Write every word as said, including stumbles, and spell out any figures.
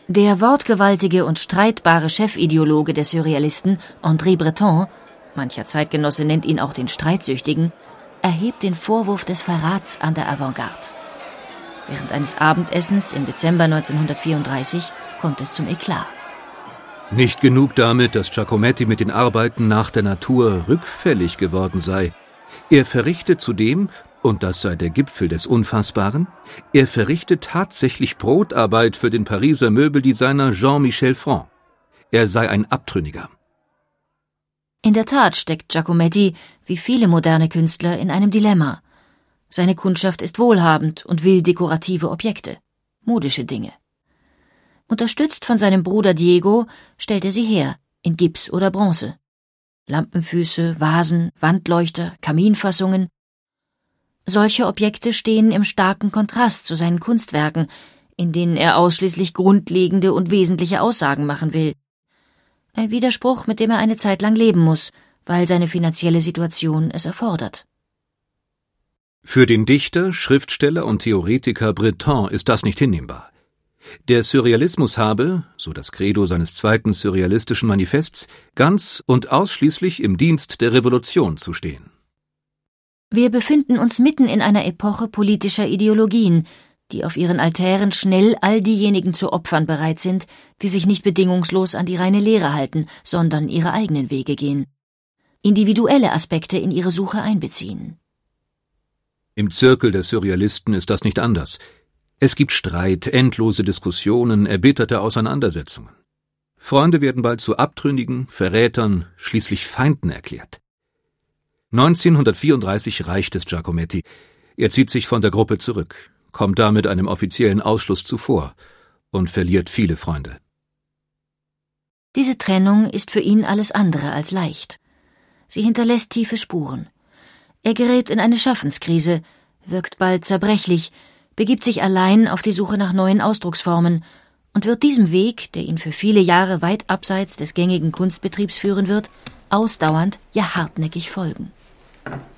Der wortgewaltige und streitbare Chefideologe der Surrealisten, André Breton, mancher Zeitgenosse nennt ihn auch den Streitsüchtigen, erhebt den Vorwurf des Verrats an der Avantgarde. Während eines Abendessens im Dezember neunzehnhundertvierunddreißig kommt es zum Eklat. Nicht genug damit, dass Giacometti mit den Arbeiten nach der Natur rückfällig geworden sei. Er verrichtet zudem, und das sei der Gipfel des Unfassbaren, er verrichtet tatsächlich Brotarbeit für den Pariser Möbeldesigner Jean-Michel Franc. Er sei ein Abtrünniger. In der Tat steckt Giacometti, wie viele moderne Künstler, in einem Dilemma. Seine Kundschaft ist wohlhabend und will dekorative Objekte, modische Dinge. Unterstützt von seinem Bruder Diego stellt er sie her, in Gips oder Bronze. Lampenfüße, Vasen, Wandleuchter, Kaminfassungen. Solche Objekte stehen im starken Kontrast zu seinen Kunstwerken, in denen er ausschließlich grundlegende und wesentliche Aussagen machen will. Ein Widerspruch, mit dem er eine Zeit lang leben muss, weil seine finanzielle Situation es erfordert. Für den Dichter, Schriftsteller und Theoretiker Breton ist das nicht hinnehmbar. Der Surrealismus habe, so das Credo seines zweiten surrealistischen Manifests, ganz und ausschließlich im Dienst der Revolution zu stehen. Wir befinden uns mitten in einer Epoche politischer Ideologien, die auf ihren Altären schnell all diejenigen zu opfern bereit sind, die sich nicht bedingungslos an die reine Lehre halten, sondern ihre eigenen Wege gehen, individuelle Aspekte in ihre Suche einbeziehen. Im Zirkel der Surrealisten ist das nicht anders. Es gibt Streit, endlose Diskussionen, erbitterte Auseinandersetzungen. Freunde werden bald zu Abtrünnigen, Verrätern, schließlich Feinden erklärt. neunzehnhundertvierunddreißig reicht es Giacometti. Er zieht sich von der Gruppe zurück, kommt damit einem offiziellen Ausschluss zuvor und verliert viele Freunde. Diese Trennung ist für ihn alles andere als leicht. Sie hinterlässt tiefe Spuren. Er gerät in eine Schaffenskrise, wirkt bald zerbrechlich, begibt sich allein auf die Suche nach neuen Ausdrucksformen und wird diesem Weg, der ihn für viele Jahre weit abseits des gängigen Kunstbetriebs führen wird, ausdauernd, ja hartnäckig folgen.